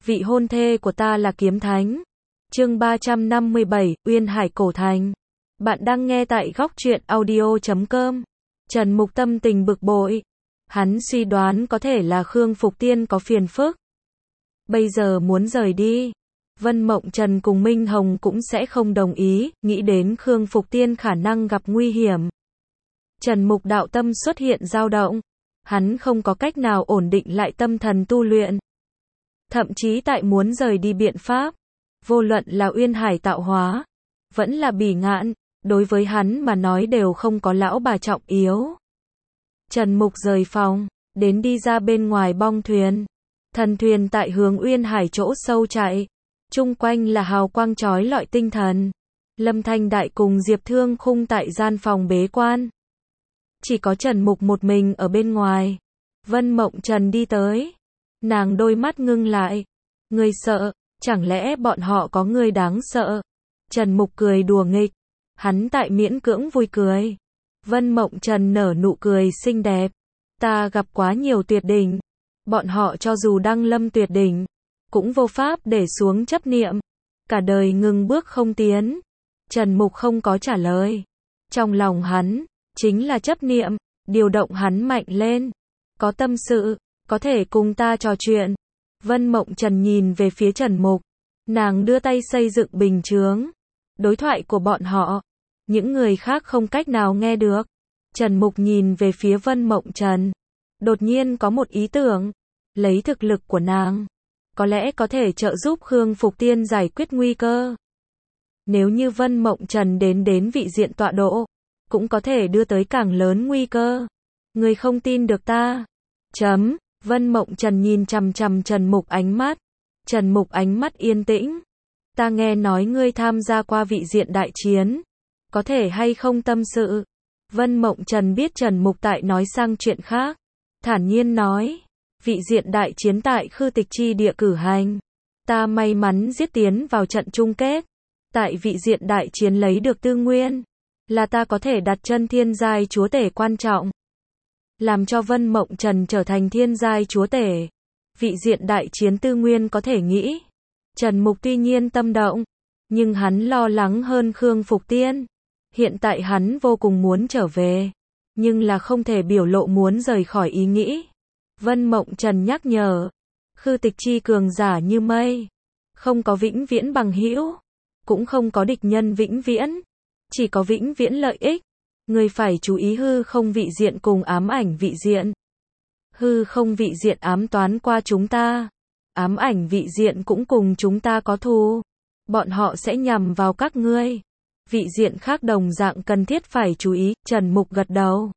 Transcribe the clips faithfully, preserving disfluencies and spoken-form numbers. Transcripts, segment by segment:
vị hôn thê của ta là kiếm thánh. Chương ba trăm năm mươi bảy, Uyên Hải Cổ Thành. Bạn đang nghe tại góc truyện audio chấm com. Trần Mục tâm tình bực bội. Hắn suy đoán có thể là Khương Phục Tiên có phiền phức. Bây giờ muốn rời đi. Vân Mộng Trần cùng Minh Hồng cũng sẽ không đồng ý, nghĩ đến Khương Phục Tiên khả năng gặp nguy hiểm. Trần Mục đạo tâm xuất hiện dao động. Hắn không có cách nào ổn định lại tâm thần tu luyện. Thậm chí tại muốn rời đi biện pháp. Vô luận là Uyên Hải tạo hóa, vẫn là Bỉ Ngạn, đối với hắn mà nói đều không có lão bà trọng yếu. Trần Mục rời phòng, đến đi ra bên ngoài bong thuyền. Thần thuyền tại hướng Uyên Hải chỗ sâu chạy. Chung quanh là hào quang chói lọi tinh thần. Lâm Thanh Đại cùng Diệp Thương Khung tại gian phòng bế quan. Chỉ có Trần Mục một mình ở bên ngoài. Vân Mộng Trần đi tới. Nàng đôi mắt ngưng lại. Ngươi sợ, chẳng lẽ bọn họ có người đáng sợ? Trần Mục cười đùa nghịch. Hắn tại miễn cưỡng vui cười. Vân Mộng Trần nở nụ cười xinh đẹp. Ta gặp quá nhiều tuyệt đỉnh. Bọn họ cho dù đăng lâm tuyệt đỉnh, cũng vô pháp để xuống chấp niệm. Cả đời ngừng bước không tiến. Trần Mục không có trả lời. Trong lòng hắn, chính là chấp niệm, điều động hắn mạnh lên. Có tâm sự, có thể cùng ta trò chuyện. Vân Mộng Trần nhìn về phía Trần Mục. Nàng đưa tay xây dựng bình chướng. Đối thoại của bọn họ, những người khác không cách nào nghe được. Trần Mục nhìn về phía Vân Mộng Trần. Đột nhiên có một ý tưởng. Lấy thực lực của nàng, có lẽ có thể trợ giúp Khương Phục Tiên giải quyết nguy cơ. Nếu như Vân Mộng Trần đến đến vị diện tọa độ, cũng có thể đưa tới càng lớn nguy cơ. Ngươi không tin được ta. Chấm. Vân Mộng Trần nhìn chằm chằm Trần Mục ánh mắt. Trần Mục ánh mắt yên tĩnh. Ta nghe nói ngươi tham gia qua vị diện đại chiến. Có thể hay không tâm sự? Vân Mộng Trần biết Trần Mục tại nói sang chuyện khác. Thản nhiên nói. Vị diện đại chiến tại Khư Tịch Chi địa cử hành. Ta may mắn giết tiến vào trận chung kết. Tại vị diện đại chiến lấy được tư nguyên. Là ta có thể đặt chân thiên giai chúa tể quan trọng. Làm cho Vân Mộng Trần trở thành thiên giai chúa tể. Vị diện đại chiến tư nguyên có thể nghĩ. Trần Mục tuy nhiên tâm động. Nhưng hắn lo lắng hơn Khương Phục Tiên. Hiện tại hắn vô cùng muốn trở về. Nhưng là không thể biểu lộ muốn rời khỏi ý nghĩ. Vân Mộng Trần nhắc nhở. Khư Tịch Chi cường giả như mây. Không có vĩnh viễn bằng hữu. Cũng không có địch nhân vĩnh viễn. Chỉ có vĩnh viễn lợi ích. Người phải chú ý hư không vị diện cùng ám ảnh vị diện. Hư không vị diện ám toán qua chúng ta. Ám ảnh vị diện cũng cùng chúng ta có thù. Bọn họ sẽ nhằm vào các ngươi. Vị diện khác đồng dạng cần thiết phải chú ý. Trần Mục gật đầu.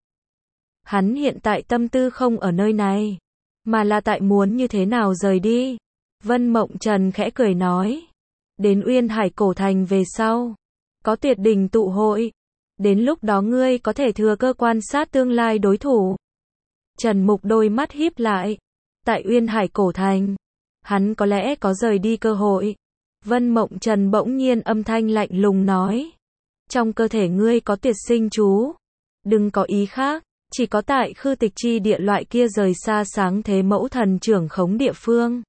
Hắn hiện tại tâm tư không ở nơi này. Mà là tại muốn như thế nào rời đi. Vân Mộng Trần khẽ cười nói. Đến Uyên Hải Cổ Thành về sau. Có tuyệt đỉnh tụ hội. Đến lúc đó ngươi có thể thừa cơ quan sát tương lai đối thủ. Trần Mục đôi mắt híp lại. Tại Uyên Hải Cổ Thành, hắn có lẽ có rời đi cơ hội. Vân Mộng Trần bỗng nhiên âm thanh lạnh lùng nói. Trong cơ thể ngươi có tuyệt sinh chú. Đừng có ý khác. Chỉ có tại Khư Tịch Chi địa loại kia rời xa sáng thế mẫu thần trưởng khống địa phương.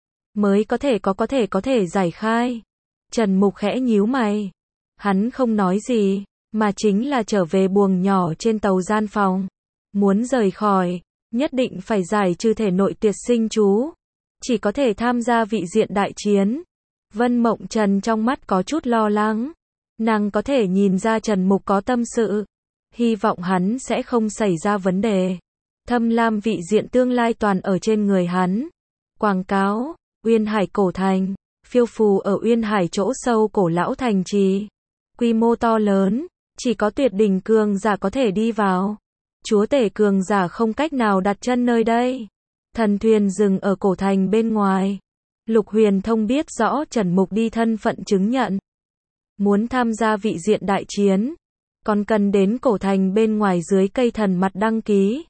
Mới có thể có có thể có thể giải khai. Trần Mục khẽ nhíu mày. Hắn không nói gì. Mà chính là trở về buồng nhỏ trên tàu gian phòng. Muốn rời khỏi, nhất định phải giải trừ thể nội tuyệt sinh chú. Chỉ có thể tham gia vị diện đại chiến. Vân Mộng Trần trong mắt có chút lo lắng. Nàng có thể nhìn ra Trần Mục có tâm sự. Hy vọng hắn sẽ không xảy ra vấn đề. Thâm lam vị diện tương lai toàn ở trên người hắn. Quảng cáo, Uyên Hải Cổ Thành, phiêu phù ở Uyên Hải chỗ sâu cổ lão thành trì. Quy mô to lớn. Chỉ có tuyệt đỉnh cường giả có thể đi vào. Chúa tể cường giả không cách nào đặt chân nơi đây. Thần thuyền dừng ở cổ thành bên ngoài. Lục Huyền Thông biết rõ Trần Mục đi thân phận chứng nhận. Muốn tham gia vị diện đại chiến. Còn cần đến cổ thành bên ngoài dưới cây thần mặt đăng ký.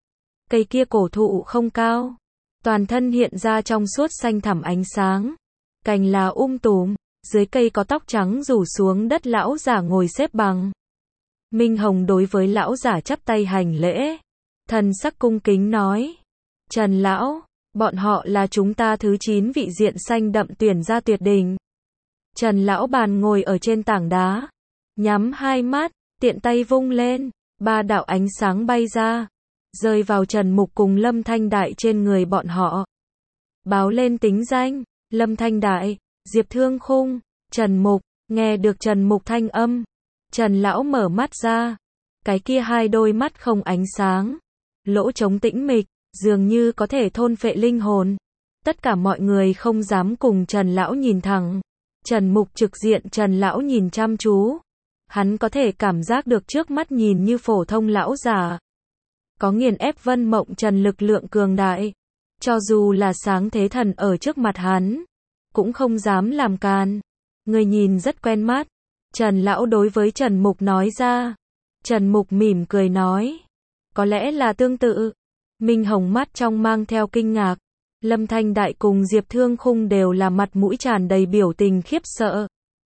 Cây kia cổ thụ không cao. Toàn thân hiện ra trong suốt xanh thẳm ánh sáng. Cành là um tùm. Dưới cây có tóc trắng rủ xuống đất lão giả ngồi xếp bằng. Minh Hồng đối với lão giả chắp tay hành lễ. Thần sắc cung kính nói. Trần lão, Bọn họ là chúng ta thứ chín vị diện xanh đậm tuyển ra tuyệt đỉnh. Trần Lão Bàn ngồi ở trên tảng đá, nhắm hai mắt, tiện tay vung lên, ba đạo ánh sáng bay ra, rơi vào Trần Mục cùng Lâm Thanh Đại trên người bọn họ. Báo lên tính danh, Lâm Thanh Đại, Diệp Thương Khung, Trần Mục, nghe được Trần Mục thanh âm. Trần Lão mở mắt ra, cái kia hai đôi mắt không ánh sáng, lỗ trống tĩnh mịch, dường như có thể thôn phệ linh hồn. Tất cả mọi người không dám cùng Trần Lão nhìn thẳng. Trần Mục trực diện Trần Lão nhìn chăm chú. Hắn có thể cảm giác được trước mắt nhìn như phổ thông lão già. Có nghiền ép Vân Mộng Trần lực lượng cường đại. Cho dù là sáng thế thần ở trước mặt hắn, cũng không dám làm càn. Người nhìn rất quen mắt. Trần Lão đối với Trần Mục nói ra. Trần Mục mỉm cười nói. Có lẽ là tương tự. Minh Hồng mắt trong mang theo kinh ngạc. Lâm Thanh Đại cùng Diệp Thương Khung đều là mặt mũi tràn đầy biểu tình khiếp sợ.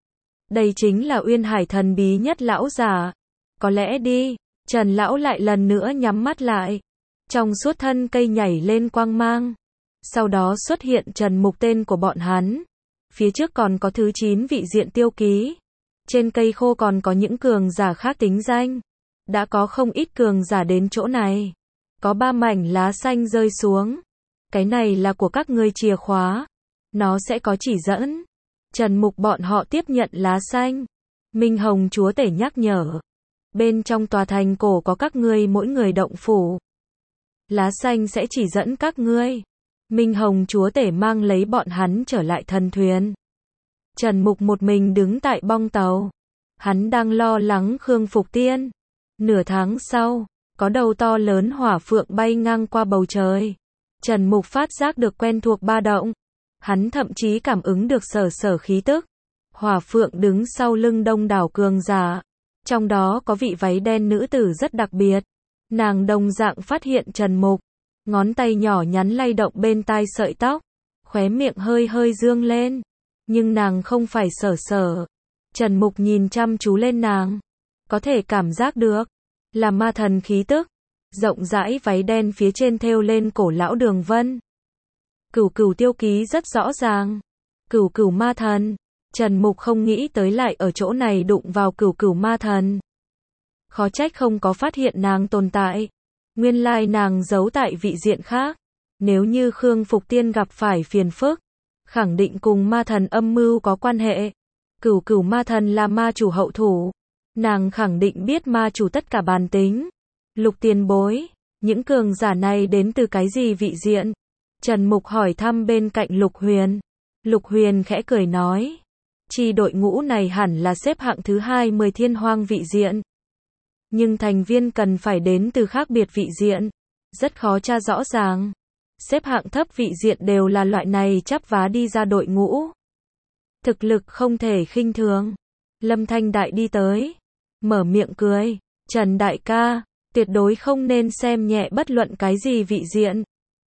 Đây chính là Uyên Hải thần bí nhất lão giả. Có lẽ đi. Trần Lão lại lần nữa nhắm mắt lại. Trong suốt thân cây nhảy lên quang mang. Sau đó xuất hiện Trần Mục tên của bọn hắn. Phía trước còn có thứ chín vị diện tiêu ký. Trên cây khô còn có những cường giả khác tính danh. Đã có không ít cường giả đến chỗ này. Có ba mảnh lá xanh rơi xuống. Cái này là của các ngươi chìa khóa. Nó sẽ có chỉ dẫn. Trần Mục bọn họ tiếp nhận lá xanh. Minh Hồng chúa tể nhắc nhở. Bên trong tòa thành cổ có các ngươi mỗi người động phủ. Lá xanh sẽ chỉ dẫn các ngươi. Minh Hồng chúa tể mang lấy bọn hắn trở lại thần thuyền. Trần Mục một mình đứng tại bong tàu. Hắn đang lo lắng Khương Phục Tiên. Nửa tháng sau, có đầu to lớn hỏa phượng bay ngang qua bầu trời. Trần Mục phát giác được quen thuộc ba động. Hắn thậm chí cảm ứng được sở sở khí tức. Hỏa phượng đứng sau lưng đông đảo cường giả. Trong đó có vị váy đen nữ tử rất đặc biệt. Nàng đồng dạng phát hiện Trần Mục. Ngón tay nhỏ nhắn lay động bên tai sợi tóc. Khóe miệng hơi hơi dương lên. Nhưng nàng không phải sở sở. Trần Mục nhìn chăm chú lên nàng. Có thể cảm giác được. Là ma thần khí tức. Rộng rãi váy đen phía trên thêu lên cổ lão đường vân. Cửu cửu tiêu ký rất rõ ràng. Cửu cửu ma thần. Trần Mục không nghĩ tới lại ở chỗ này đụng vào cửu cửu ma thần. Khó trách không có phát hiện nàng tồn tại. Nguyên lai nàng giấu tại vị diện khác. Nếu như Khương Phục Tiên gặp phải phiền phức, khẳng định cùng ma thần âm mưu có quan hệ. Cửu cửu ma thần là ma chủ hậu thủ. Nàng khẳng định biết ma chủ tất cả bản tính. Lục tiền bối, những cường giả này đến từ cái gì vị diện? Trần Mục hỏi thăm bên cạnh Lục Huyền. Lục Huyền khẽ cười nói. Chi đội ngũ này hẳn là xếp hạng thứ hai mươi thiên hoang vị diện. Nhưng thành viên cần phải đến từ khác biệt vị diện. Rất khó tra rõ ràng. Xếp hạng thấp vị diện đều là loại này chắp vá đi ra đội ngũ. Thực lực không thể khinh thường. Lâm Thanh Đại đi tới. Mở miệng cười. Trần Đại ca, tuyệt đối không nên xem nhẹ bất luận cái gì vị diện.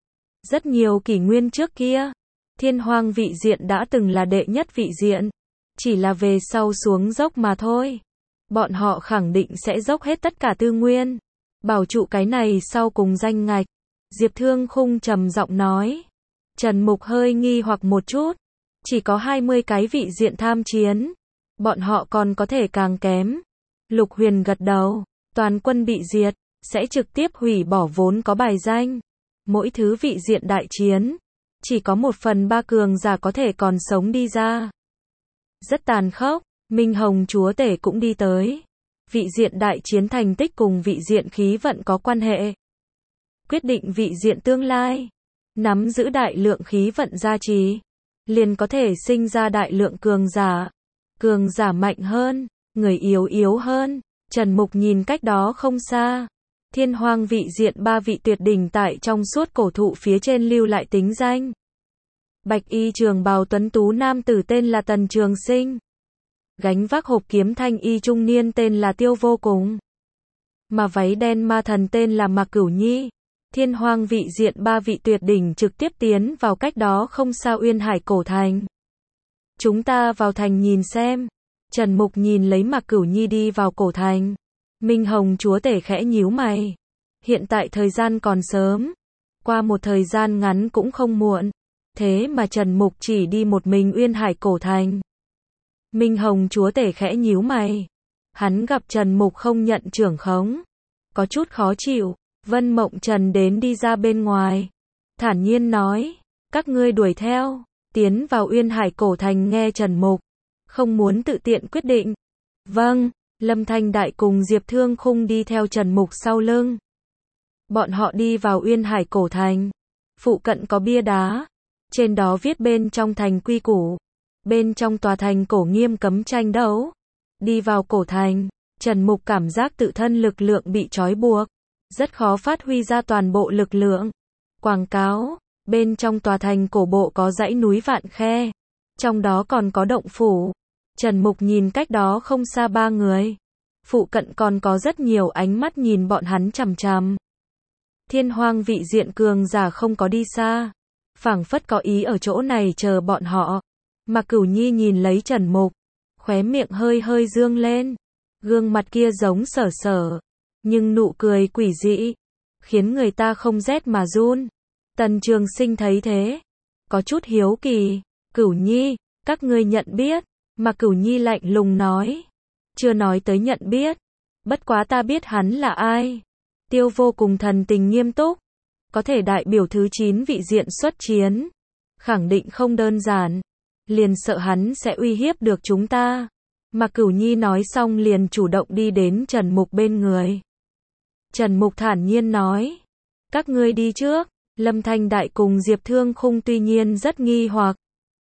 Rất nhiều kỷ nguyên trước kia, thiên hoang vị diện đã từng là đệ nhất vị diện. Chỉ là về sau xuống dốc mà thôi. Bọn họ khẳng định sẽ dốc hết tất cả tư nguyên. Bảo trụ cái này sau cùng danh ngạch. Diệp Thương Khung trầm giọng nói. Trần Mục hơi nghi hoặc một chút. Chỉ có hai mươi cái vị diện tham chiến. Bọn họ còn có thể càng kém. Lục Huyền gật đầu. Toàn quân bị diệt. Sẽ trực tiếp hủy bỏ vốn có bài danh. Mỗi thứ vị diện đại chiến. Chỉ có một phần ba cường giả có thể còn sống đi ra. Rất tàn khốc. Minh Hồng chúa tể cũng đi tới. Vị diện đại chiến thành tích cùng vị diện khí vận có quan hệ. Quyết định vị diện tương lai. Nắm giữ đại lượng khí vận gia trì. Liền có thể sinh ra đại lượng cường giả. Cường giả mạnh hơn. Người yếu yếu hơn. Trần Mục nhìn cách đó không xa. Thiên hoang vị diện ba vị tuyệt đỉnh tại trong suốt cổ thụ phía trên lưu lại tính danh. Bạch y trường bào tuấn tú nam tử tên là Tần Trường Sinh. Gánh vác hộp kiếm thanh y trung niên tên là Tiêu Vô Cùng. Mà váy đen ma thần tên là Mạc Cửu Nhi. Thiên hoang vị diện ba vị tuyệt đỉnh trực tiếp tiến vào cách đó không xa Uyên Hải cổ thành. Chúng ta vào thành nhìn xem. Trần Mục nhìn lấy Mạc Cửu Nhi đi vào cổ thành. Minh Hồng chúa tể khẽ nhíu mày. Hiện tại thời gian còn sớm. Qua một thời gian ngắn cũng không muộn. Thế mà Trần Mục chỉ đi một mình Uyên Hải cổ thành. Minh Hồng chúa tể khẽ nhíu mày. Hắn gặp Trần Mục không nhận trưởng khống. Có chút khó chịu. Vân Mộng Trần đến đi ra bên ngoài. Thản nhiên nói. Các ngươi đuổi theo. Tiến vào Uyên Hải cổ thành nghe Trần Mục. Không muốn tự tiện quyết định. Vâng. Lâm Thanh Đại cùng Diệp Thương Khung đi theo Trần Mục sau lưng. Bọn họ đi vào Uyên Hải cổ thành. Phụ cận có bia đá. Trên đó viết bên trong thành quy củ. Bên trong tòa thành cổ nghiêm cấm tranh đấu. Đi vào cổ thành, Trần Mục cảm giác tự thân lực lượng bị trói buộc. Rất khó phát huy ra toàn bộ lực lượng. Quảng cáo, bên trong tòa thành cổ bộ có dãy núi vạn khe. Trong đó còn có động phủ. Trần Mục nhìn cách đó không xa ba người. Phụ cận còn có rất nhiều ánh mắt nhìn bọn hắn chằm chằm. Thiên Hoang vị diện cường giả không có đi xa. Phảng phất có ý ở chỗ này chờ bọn họ. Mà Cửu Nhi nhìn lấy Trần Mục. Khóe miệng hơi hơi dương lên. Gương mặt kia giống Sở Sở. Nhưng nụ cười quỷ dị. Khiến người ta không rét mà run. Tần Trường Sinh thấy thế. Có chút hiếu kỳ. Cửu Nhi, các ngươi nhận biết. Mà Cửu Nhi lạnh lùng nói. Chưa nói tới nhận biết. Bất quá ta biết hắn là ai. Tiêu Vô Cùng thần tình nghiêm túc. Có thể đại biểu thứ chín vị diện xuất chiến. Khẳng định không đơn giản. Liền sợ hắn sẽ uy hiếp được chúng ta. Mà Cửu Nhi nói xong liền chủ động đi đến Trần Mục bên người. Trần Mục thản nhiên nói. Các ngươi đi trước. Lâm Thanh Đại cùng Diệp Thương Khung tuy nhiên rất nghi hoặc.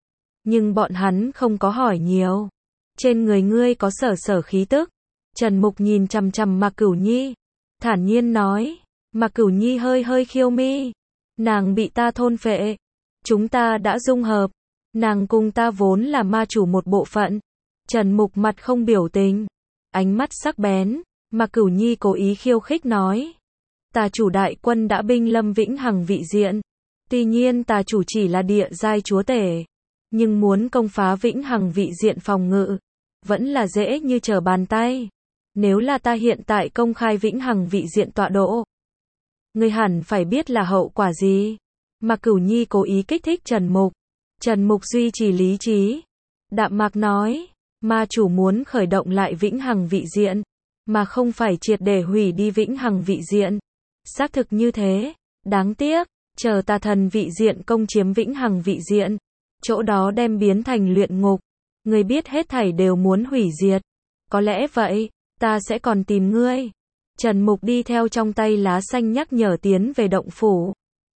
Nhưng bọn hắn không có hỏi nhiều. Trên người ngươi có Sở Sở khí tức. Trần Mục nhìn chằm chằm Mạc Cửu Nhi. Thản nhiên nói. Mạc Cửu Nhi hơi hơi khiêu mi. Nàng bị ta thôn phệ. Chúng ta đã dung hợp. Nàng cùng ta vốn là ma chủ một bộ phận. Trần Mục mặt không biểu tình. Ánh mắt sắc bén. Mạc Cửu Nhi cố ý khiêu khích nói. Tà chủ đại quân đã binh lâm Vĩnh Hằng vị diện. Tuy nhiên tà chủ chỉ là địa giai chúa tể. Nhưng muốn công phá Vĩnh Hằng vị diện phòng ngự. Vẫn là dễ như trở bàn tay. Nếu là ta hiện tại công khai Vĩnh Hằng vị diện tọa độ. Ngươi hẳn phải biết là hậu quả gì. Mạc Cửu Nhi cố ý kích thích Trần Mục. Trần Mục duy trì lý trí. Đạm mạc nói. Ma chủ muốn khởi động lại Vĩnh Hằng vị diện. Mà không phải triệt để hủy đi Vĩnh Hằng vị diện. Xác thực như thế. Đáng tiếc. Chờ tà thần vị diện công chiếm Vĩnh Hằng vị diện. Chỗ đó đem biến thành luyện ngục. Ngươi biết hết thảy đều muốn hủy diệt. Có lẽ vậy. Ta sẽ còn tìm ngươi. Trần Mục đi theo trong tay lá xanh nhắc nhở tiến về động phủ.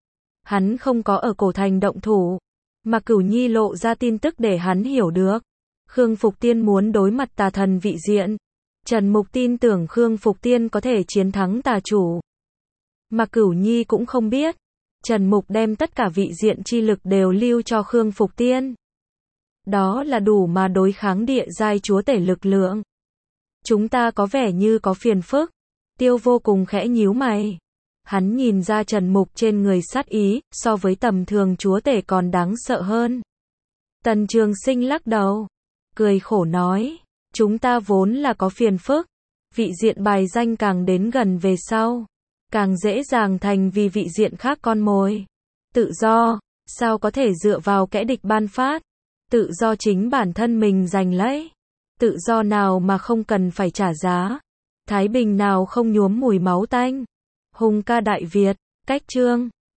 Hắn không có ở cổ thành động thủ. Mà Cửu Nhi lộ ra tin tức để hắn hiểu được. Khương Phục Tiên muốn đối mặt tà thần vị diện. Trần Mục tin tưởng Khương Phục Tiên có thể chiến thắng tà chủ. Mà Cửu Nhi cũng không biết. Trần Mục đem tất cả vị diện chi lực đều lưu cho Khương Phục Tiên. Đó là đủ mà đối kháng địa giai chúa tể lực lượng. Chúng ta có vẻ như có phiền phức. Tiêu Vô Cùng khẽ nhíu mày. Hắn nhìn ra Trần Mục trên người sát ý, so với tầm thường chúa tể còn đáng sợ hơn. Tần Trường Sinh lắc đầu. Cười khổ nói. Chúng ta vốn là có phiền phức. Vị diện bài danh càng đến gần về sau. Càng dễ dàng thành vì vị diện khác con mồi. Tự do. Sao có thể dựa vào kẻ địch ban phát. Tự do chính bản thân mình giành lấy. Tự do nào mà không cần phải trả giá. Thái bình nào không nhuốm mùi máu tanh. Hùng ca Đại Việt, cách chương.